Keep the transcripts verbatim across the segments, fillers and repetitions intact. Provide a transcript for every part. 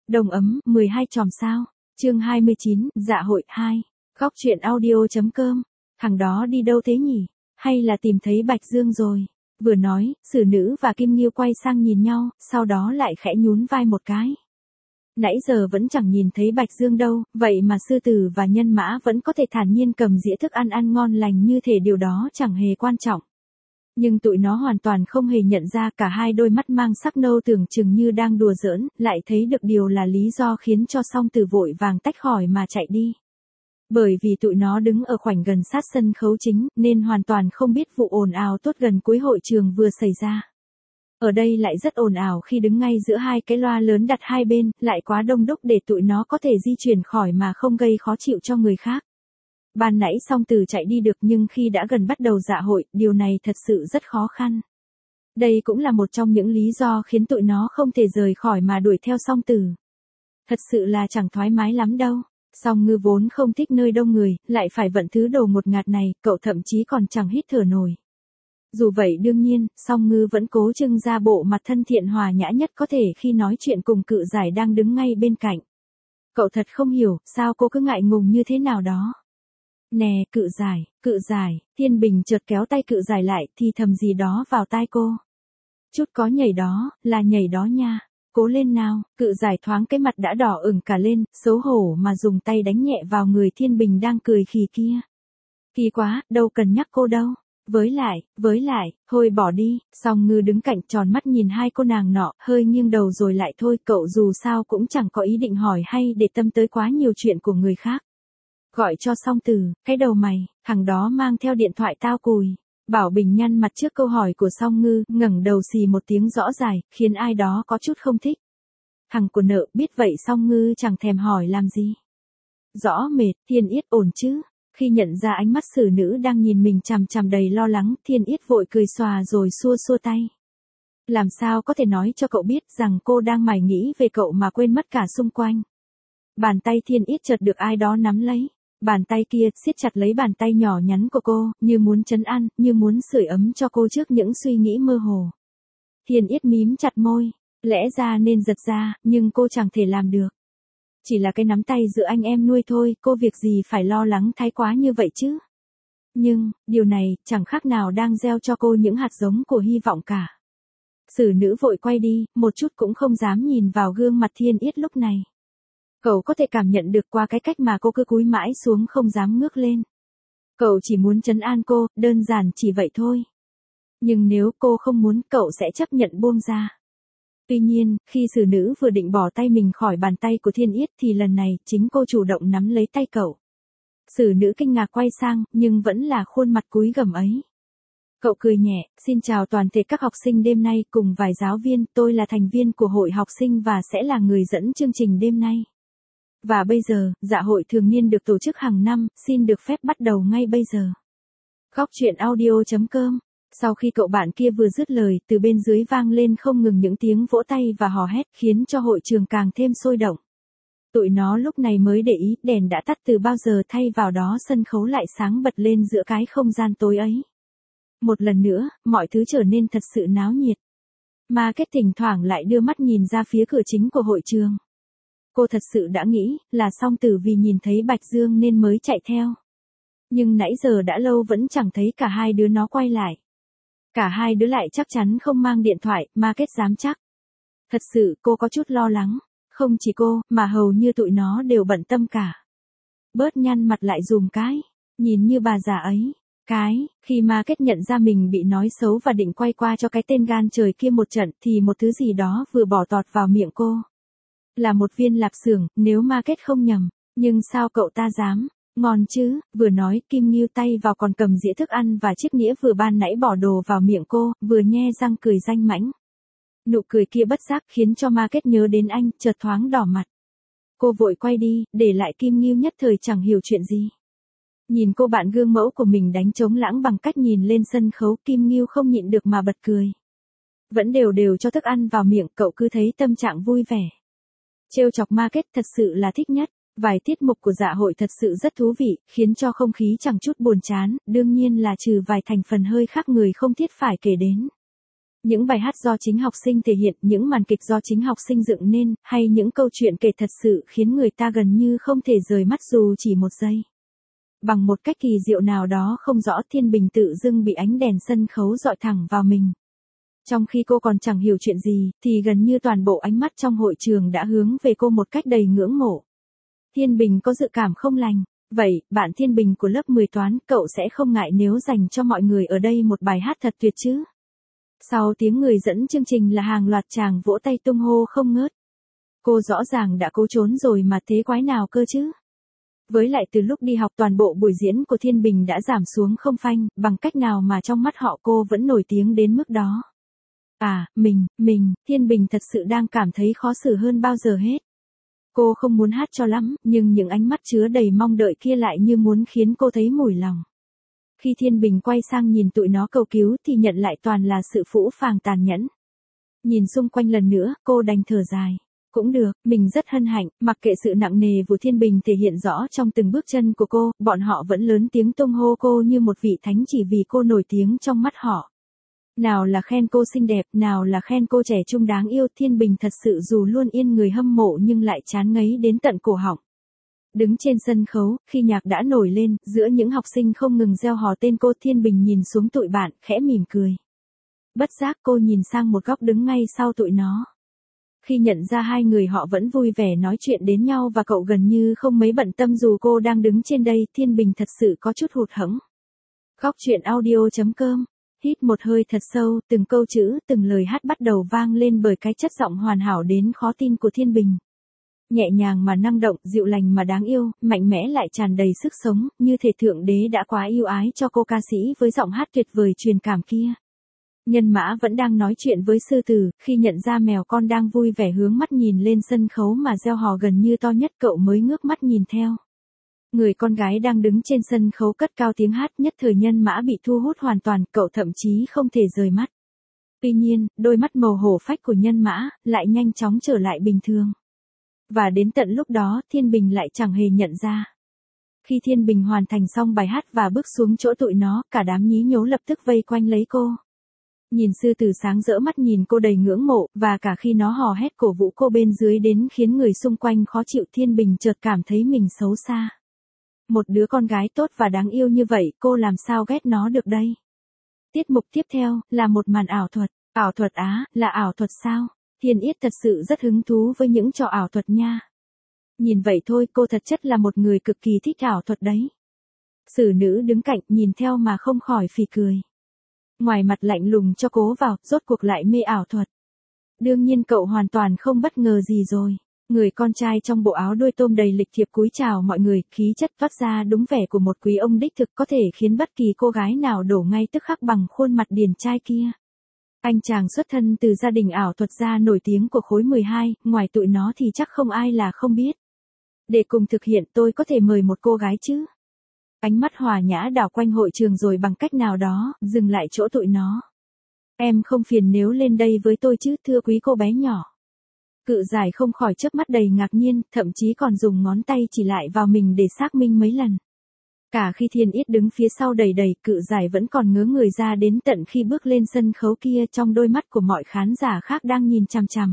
Đồng ấm, mười hai chòm sao. Chương hai mươi chín, dạ hội hai. Góc truyện audio.com. Thằng đó đi đâu thế nhỉ? Hay là tìm thấy Bạch Dương rồi? Vừa nói, Sử Nữ và Kim Nghiêu quay sang nhìn nhau, sau đó lại khẽ nhún vai một cái. Nãy giờ vẫn chẳng nhìn thấy Bạch Dương đâu, vậy mà Sư Tử và Nhân Mã vẫn có thể thản nhiên cầm dĩa thức ăn ăn ngon lành như thể điều đó chẳng hề quan trọng. Nhưng tụi nó hoàn toàn không hề nhận ra, cả hai đôi mắt mang sắc nâu tưởng chừng như đang đùa giỡn, lại thấy được điều là lý do khiến cho Song Tử vội vàng tách khỏi mà chạy đi. Bởi vì tụi nó đứng ở khoảnh gần sát sân khấu chính, nên hoàn toàn không biết vụ ồn ào tốt gần cuối hội trường vừa xảy ra. Ở đây lại rất ồn ào khi đứng ngay giữa hai cái loa lớn đặt hai bên, lại quá đông đúc để tụi nó có thể di chuyển khỏi mà không gây khó chịu cho người khác. Ban nãy Song Tử chạy đi được, nhưng khi đã gần bắt đầu dạ hội, điều này thật sự rất khó khăn. Đây cũng là một trong những lý do khiến tụi nó không thể rời khỏi mà đuổi theo Song Tử. Thật sự là chẳng thoải mái lắm đâu. Song Ngư vốn không thích nơi đông người, lại phải vận thứ đồ ngột ngạt này, cậu thậm chí còn chẳng hít thở nổi. Dù vậy đương nhiên, Song Ngư vẫn cố trưng ra bộ mặt thân thiện hòa nhã nhất có thể khi nói chuyện cùng Cự Giải đang đứng ngay bên cạnh. Cậu thật không hiểu, sao cô cứ ngại ngùng như thế nào đó. Nè, Cự Giải, Cự Giải, Thiên Bình chợt kéo tay Cự Giải lại, thì thầm gì đó vào tai cô. Chút có nhảy đó, là nhảy đó nha. Cố lên nào. Cự Giải thoáng cái mặt đã đỏ ửng cả lên, xấu hổ mà dùng tay đánh nhẹ vào người Thiên Bình đang cười khì kia. Kỳ quá, đâu cần nhắc cô đâu. Với lại, với lại, thôi bỏ đi. Song Ngư đứng cạnh tròn mắt nhìn hai cô nàng nọ, hơi nghiêng đầu rồi lại thôi, cậu dù sao cũng chẳng có ý định hỏi hay để tâm tới quá nhiều chuyện của người khác. Gọi cho Song Tử, cái đầu mày, thằng đó mang theo điện thoại tao cùi. Bảo Bình nhăn mặt trước câu hỏi của Song Ngư, ngẩng đầu xì một tiếng rõ dài, khiến ai đó có chút không thích. Thằng của nợ, biết vậy Song Ngư chẳng thèm hỏi làm gì. Rõ mệt, Thiên Yết ổn chứ? Khi nhận ra ánh mắt Sử Nữ đang nhìn mình chằm chằm đầy lo lắng, Thiên Yết vội cười xòa rồi xua xua tay. Làm sao có thể nói cho cậu biết rằng cô đang mải nghĩ về cậu mà quên mất cả xung quanh. Bàn tay Thiên Yết chợt được ai đó nắm lấy. Bàn tay kia siết chặt lấy bàn tay nhỏ nhắn của cô, như muốn trấn an, như muốn sưởi ấm cho cô trước những suy nghĩ mơ hồ. Thiên Yết mím chặt môi, lẽ ra nên giật ra, nhưng cô chẳng thể làm được. Chỉ là cái nắm tay giữa anh em nuôi thôi, cô việc gì phải lo lắng thái quá như vậy chứ. Nhưng, điều này, chẳng khác nào đang gieo cho cô những hạt giống của hy vọng cả. Sử Nữ vội quay đi, một chút cũng không dám nhìn vào gương mặt Thiên Yết lúc này. Cậu có thể cảm nhận được qua cái cách mà cô cứ cúi mãi xuống không dám ngước lên. Cậu chỉ muốn trấn an cô, đơn giản chỉ vậy thôi. Nhưng nếu cô không muốn, cậu sẽ chấp nhận buông ra. Tuy nhiên, khi Sử Nữ vừa định bỏ tay mình khỏi bàn tay của Thiên Yết thì lần này, chính cô chủ động nắm lấy tay cậu. Sử Nữ kinh ngạc quay sang, nhưng vẫn là khuôn mặt cúi gằm ấy. Cậu cười nhẹ, xin chào toàn thể các học sinh đêm nay cùng vài giáo viên, tôi là thành viên của hội học sinh và sẽ là người dẫn chương trình đêm nay. Và bây giờ, dạ hội thường niên được tổ chức hàng năm, xin được phép bắt đầu ngay bây giờ. Góc truyện audio.com. Sau khi cậu bạn kia vừa dứt lời, từ bên dưới vang lên không ngừng những tiếng vỗ tay và hò hét, khiến cho hội trường càng thêm sôi động. Tụi nó lúc này mới để ý, đèn đã tắt từ bao giờ, thay vào đó sân khấu lại sáng bật lên giữa cái không gian tối ấy. Một lần nữa, mọi thứ trở nên thật sự náo nhiệt. Market thỉnh thoảng lại đưa mắt nhìn ra phía cửa chính của hội trường. Cô thật sự đã nghĩ là Song Tử vì nhìn thấy Bạch Dương nên mới chạy theo. Nhưng nãy giờ đã lâu vẫn chẳng thấy cả hai đứa nó quay lại. Cả hai đứa lại chắc chắn không mang điện thoại, Market dám chắc. Thật sự cô có chút lo lắng. Không chỉ cô, mà hầu như tụi nó đều bận tâm cả. Bớt nhăn mặt lại dùm cái. Nhìn như bà già ấy. Cái, khi Market nhận ra mình bị nói xấu và định quay qua cho cái tên gan trời kia một trận thì một thứ gì đó vừa bỏ tọt vào miệng cô. Là một viên lạp xưởng, nếu Market không nhầm. Nhưng sao cậu ta dám? Ngon chứ, vừa nói Kim Nghiêu tay vào còn cầm dĩa thức ăn và chiếc nĩa vừa ban nãy bỏ đồ vào miệng cô, vừa nhe răng cười danh mãnh. Nụ cười kia bất giác khiến cho Market nhớ đến anh, chợt thoáng đỏ mặt. Cô vội quay đi, để lại Kim Nghiêu nhất thời chẳng hiểu chuyện gì. Nhìn cô bạn gương mẫu của mình đánh trống lãng bằng cách nhìn lên sân khấu, Kim Nghiêu không nhịn được mà bật cười. Vẫn đều đều cho thức ăn vào miệng, cậu cứ thấy tâm trạng vui vẻ. Trêu chọc Market thật sự là thích nhất. Vài tiết mục của dạ hội thật sự rất thú vị, khiến cho không khí chẳng chút buồn chán, đương nhiên là trừ vài thành phần hơi khác người không thiết phải kể đến. Những bài hát do chính học sinh thể hiện, những màn kịch do chính học sinh dựng nên, hay những câu chuyện kể thật sự khiến người ta gần như không thể rời mắt dù chỉ một giây. Bằng một cách kỳ diệu nào đó không rõ, Thiên Bình tự dưng bị ánh đèn sân khấu dọi thẳng vào mình. Trong khi cô còn chẳng hiểu chuyện gì, thì gần như toàn bộ ánh mắt trong hội trường đã hướng về cô một cách đầy ngưỡng mộ. Thiên Bình có dự cảm không lành. Vậy, bạn Thiên Bình của lớp mười toán, cậu sẽ không ngại nếu dành cho mọi người ở đây một bài hát thật tuyệt chứ? Sau tiếng người dẫn chương trình là hàng loạt chàng vỗ tay tung hô không ngớt. Cô rõ ràng đã cố trốn rồi mà thế quái nào cơ chứ? Với lại từ lúc đi học toàn bộ buổi diễn của Thiên Bình đã giảm xuống không phanh, bằng cách nào mà trong mắt họ cô vẫn nổi tiếng đến mức đó. À, mình, mình, Thiên Bình thật sự đang cảm thấy khó xử hơn bao giờ hết. Cô không muốn hát cho lắm, nhưng những ánh mắt chứa đầy mong đợi kia lại như muốn khiến cô thấy mủi lòng. Khi Thiên Bình quay sang nhìn tụi nó cầu cứu thì nhận lại toàn là sự phũ phàng tàn nhẫn. Nhìn xung quanh lần nữa, cô đành thở dài. Cũng được, mình rất hân hạnh, mặc kệ sự nặng nề của Thiên Bình thể hiện rõ trong từng bước chân của cô, bọn họ vẫn lớn tiếng tung hô cô như một vị thánh chỉ vì cô nổi tiếng trong mắt họ. Nào là khen cô xinh đẹp, nào là khen cô trẻ trung đáng yêu, Thiên Bình thật sự dù luôn yên người hâm mộ nhưng lại chán ngấy đến tận cổ họng. Đứng trên sân khấu, khi nhạc đã nổi lên, giữa những học sinh không ngừng reo hò tên cô, Thiên Bình nhìn xuống tụi bạn, khẽ mỉm cười. Bất giác cô nhìn sang một góc đứng ngay sau tụi nó. Khi nhận ra hai người họ vẫn vui vẻ nói chuyện đến nhau và cậu gần như không mấy bận tâm dù cô đang đứng trên đây, Thiên Bình thật sự có chút hụt hẫng. Góc truyện audio chấm com. Hít một hơi thật sâu, từng câu chữ, từng lời hát bắt đầu vang lên bởi cái chất giọng hoàn hảo đến khó tin của Thiên Bình. Nhẹ nhàng mà năng động, dịu lành mà đáng yêu, mạnh mẽ lại tràn đầy sức sống, như thể Thượng Đế đã quá yêu ái cho cô ca sĩ với giọng hát tuyệt vời truyền cảm kia. Nhân Mã vẫn đang nói chuyện với sư tử, khi nhận ra mèo con đang vui vẻ hướng mắt nhìn lên sân khấu mà reo hò gần như to nhất, cậu mới ngước mắt nhìn theo. Người con gái đang đứng trên sân khấu cất cao tiếng hát, nhất thời Nhân Mã bị thu hút hoàn toàn, cậu thậm chí không thể rời mắt. Tuy nhiên, đôi mắt màu hổ phách của Nhân Mã lại nhanh chóng trở lại bình thường. Và đến tận lúc đó, Thiên Bình lại chẳng hề nhận ra. Khi Thiên Bình hoàn thành xong bài hát và bước xuống chỗ tụi nó, cả đám nhí nhố lập tức vây quanh lấy cô. Nhìn sư tử sáng rỡ mắt nhìn cô đầy ngưỡng mộ, và cả khi nó hò hét cổ vũ cô bên dưới đến khiến người xung quanh khó chịu, Thiên Bình chợt cảm thấy mình xấu xa. Một đứa con gái tốt và đáng yêu như vậy, cô làm sao ghét nó được đây? Tiết mục tiếp theo, là một màn ảo thuật. Ảo thuật á, là ảo thuật sao? Thiên Yết thật sự rất hứng thú với những trò ảo thuật nha. Nhìn vậy thôi, cô thật chất là một người cực kỳ thích ảo thuật đấy. Sử nữ đứng cạnh, nhìn theo mà không khỏi phì cười. Ngoài mặt lạnh lùng cho cố vào, rốt cuộc lại mê ảo thuật. Đương nhiên cậu hoàn toàn không bất ngờ gì rồi. Người con trai trong bộ áo đuôi tôm đầy lịch thiệp cúi chào mọi người, khí chất toát ra đúng vẻ của một quý ông đích thực, có thể khiến bất kỳ cô gái nào đổ ngay tức khắc bằng khuôn mặt điển trai kia. Anh chàng xuất thân từ gia đình ảo thuật gia nổi tiếng của khối mười hai, ngoài tụi nó thì chắc không ai là không biết. Để cùng thực hiện, tôi có thể mời một cô gái chứ? Ánh mắt hòa nhã đảo quanh hội trường rồi bằng cách nào đó, dừng lại chỗ tụi nó. Em không phiền nếu lên đây với tôi chứ, thưa quý cô bé nhỏ. Cự giải không khỏi chớp mắt đầy ngạc nhiên, thậm chí còn dùng ngón tay chỉ lại vào mình để xác minh mấy lần. Cả khi Thiên Yết đứng phía sau đầy đầy, cự giải vẫn còn ngớ người ra đến tận khi bước lên sân khấu kia, trong đôi mắt của mọi khán giả khác đang nhìn chằm chằm.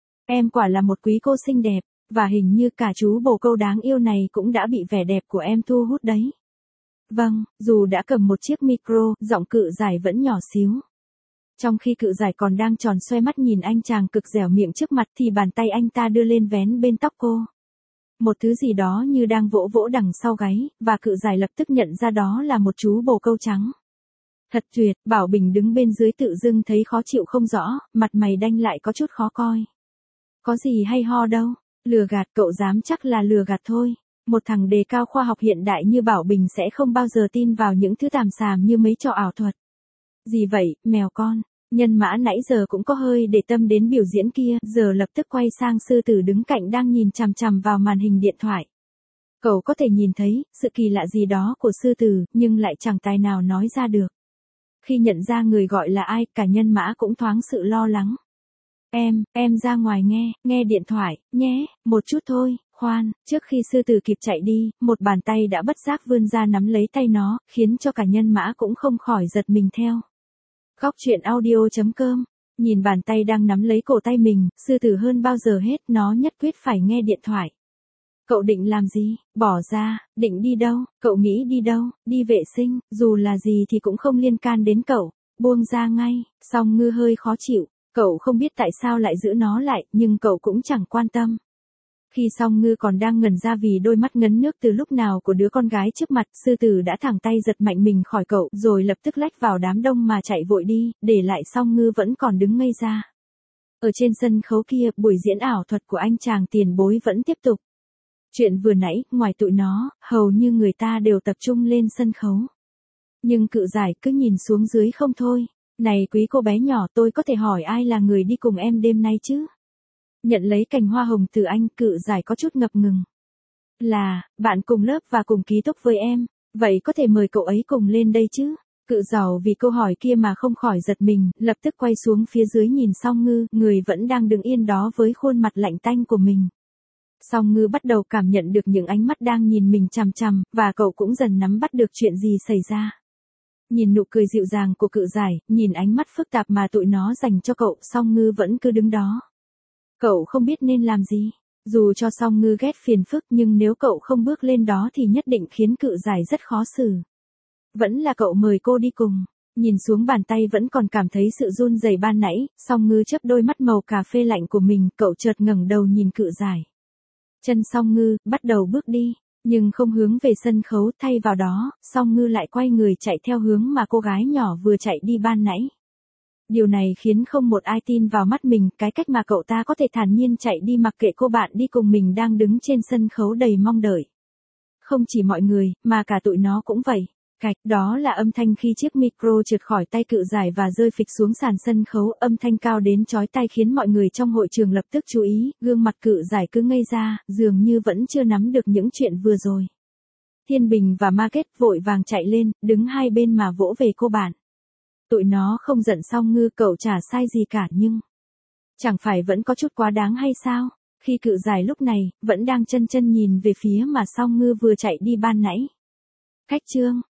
Em quả là một quý cô xinh đẹp, và hình như cả chú bồ câu đáng yêu này cũng đã bị vẻ đẹp của em thu hút đấy. Vâng, dù đã cầm một chiếc micro, giọng cự giải vẫn nhỏ xíu. Trong khi cự giải còn đang tròn xoe mắt nhìn anh chàng cực dẻo miệng trước mặt thì bàn tay anh ta đưa lên vén bên tóc cô. Một thứ gì đó như đang vỗ vỗ đằng sau gáy, và cự giải lập tức nhận ra đó là một chú bồ câu trắng. Thật tuyệt, Bảo Bình đứng bên dưới tự dưng thấy khó chịu không rõ, mặt mày đanh lại có chút khó coi. Có gì hay ho đâu, lừa gạt, cậu dám chắc là lừa gạt thôi. Một thằng đề cao khoa học hiện đại như Bảo Bình sẽ không bao giờ tin vào những thứ tàm xàm như mấy trò ảo thuật. Gì vậy, mèo con? Nhân Mã nãy giờ cũng có hơi để tâm đến biểu diễn kia, giờ lập tức quay sang sư tử đứng cạnh đang nhìn chằm chằm vào màn hình điện thoại. Cậu có thể nhìn thấy sự kỳ lạ gì đó của sư tử, nhưng lại chẳng tài nào nói ra được. Khi nhận ra người gọi là ai, cả Nhân Mã cũng thoáng sự lo lắng. Em, em ra ngoài nghe, nghe điện thoại, nhé, một chút thôi. Khoan, trước khi sư tử kịp chạy đi, một bàn tay đã bất giác vươn ra nắm lấy tay nó, khiến cho cả Nhân Mã cũng không khỏi giật mình theo. Góc chuyện audio chấm com. Nhìn bàn tay đang nắm lấy cổ tay mình, sư tử hơn bao giờ hết nó nhất quyết phải nghe điện thoại. Cậu định làm gì? Bỏ ra, định đi đâu? Cậu nghĩ đi đâu? Đi vệ sinh, dù là gì thì cũng không liên can đến cậu. Buông ra ngay. Song Ngư hơi khó chịu. Cậu không biết tại sao lại giữ nó lại, nhưng cậu cũng chẳng quan tâm. Khi Song Ngư còn đang ngẩn ra vì đôi mắt ngấn nước từ lúc nào của đứa con gái trước mặt, sư tử đã thẳng tay giật mạnh mình khỏi cậu, rồi lập tức lách vào đám đông mà chạy vội đi, để lại Song Ngư vẫn còn đứng ngây ra. Ở trên sân khấu kia, buổi diễn ảo thuật của anh chàng tiền bối vẫn tiếp tục. Chuyện vừa nãy, ngoài tụi nó, hầu như người ta đều tập trung lên sân khấu. Nhưng Cự Giải cứ nhìn xuống dưới không thôi. Này quý cô bé nhỏ, tôi có thể hỏi ai là người đi cùng em đêm nay chứ? Nhận lấy cành hoa hồng từ anh, Cự Giải có chút ngập ngừng. Là, bạn cùng lớp và cùng ký túc với em, vậy có thể mời cậu ấy cùng lên đây chứ? Cự Giàu vì câu hỏi kia mà không khỏi giật mình, lập tức quay xuống phía dưới nhìn Song Ngư, người vẫn đang đứng yên đó với khuôn mặt lạnh tanh của mình. Song Ngư bắt đầu cảm nhận được những ánh mắt đang nhìn mình chằm chằm, và cậu cũng dần nắm bắt được chuyện gì xảy ra. Nhìn nụ cười dịu dàng của Cự Giải, nhìn ánh mắt phức tạp mà tụi nó dành cho cậu, Song Ngư vẫn cứ đứng đó. Cậu không biết nên làm gì. Dù cho Song Ngư ghét phiền phức nhưng nếu cậu không bước lên đó thì nhất định khiến Cự Giải rất khó xử. Vẫn là cậu mời cô đi cùng. Nhìn xuống bàn tay vẫn còn cảm thấy sự run rẩy ban nãy, Song Ngư chớp đôi mắt màu cà phê lạnh của mình, cậu chợt ngẩng đầu nhìn Cự Giải. Chân Song Ngư bắt đầu bước đi, nhưng không hướng về sân khấu, thay vào đó, Song Ngư lại quay người chạy theo hướng mà cô gái nhỏ vừa chạy đi ban nãy. Điều này khiến không một ai tin vào mắt mình, cái cách mà cậu ta có thể thản nhiên chạy đi mặc kệ cô bạn đi cùng mình đang đứng trên sân khấu đầy mong đợi. Không chỉ mọi người, mà cả tụi nó cũng vậy. Cạch, đó là âm thanh khi chiếc micro trượt khỏi tay Cự Giải và rơi phịch xuống sàn sân khấu, âm thanh cao đến chói tai khiến mọi người trong hội trường lập tức chú ý, gương mặt Cự Giải cứ ngây ra, dường như vẫn chưa nắm được những chuyện vừa rồi. Thiên Bình và Market vội vàng chạy lên, đứng hai bên mà vỗ về cô bạn. Tụi nó không giận Song Ngư, cậu chả sai gì cả nhưng... Chẳng phải vẫn có chút quá đáng hay sao? Khi Cự Giải lúc này, vẫn đang chân chân nhìn về phía mà Song Ngư vừa chạy đi ban nãy. Cách chương